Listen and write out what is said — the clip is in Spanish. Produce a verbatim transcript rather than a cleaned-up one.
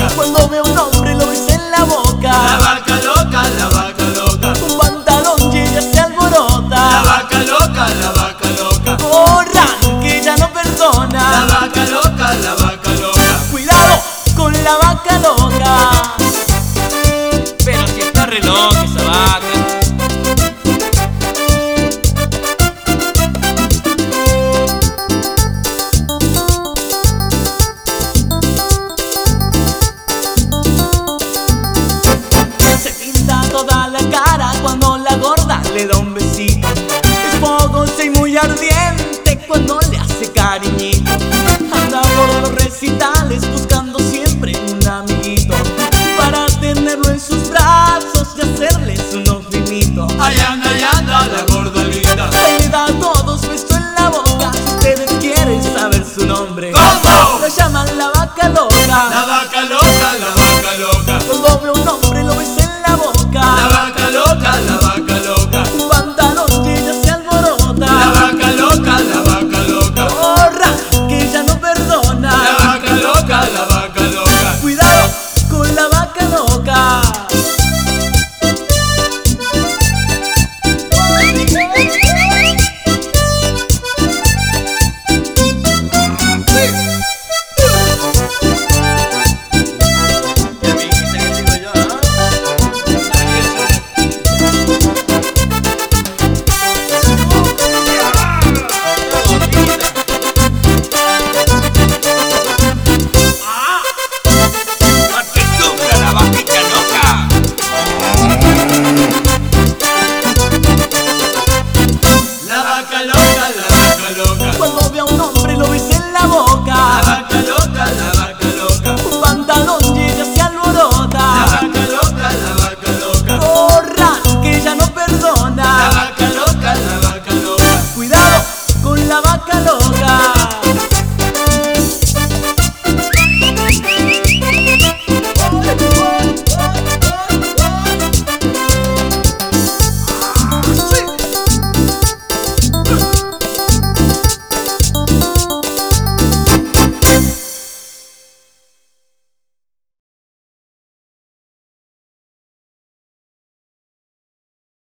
loca. Cuando ve un hombre lo besa en la boca. La vaca loca, la vaca loca. Un pantalón y ella se alborota. La vaca loca, la vaca loca. Corran, que ella no perdona. La vaca loca, la vaca loca. Cuidado con la vaca loca. Pero si está re loca esa vaca. Se pinta toda la cara cuando la gorda le da un besito. Es fogosa y muy ardiente cuando le hace cariñito. Anda por los recitales buscando siempre un amiguito para tenerlo en sus brazos y hacerles unos mimitos. Ahí anda, ahí anda la gordolita. Le da a todos beso en la boca. Si ustedes quieren saber su nombre, ¿Cómo? lo llaman la vaca loca. La vaca loca.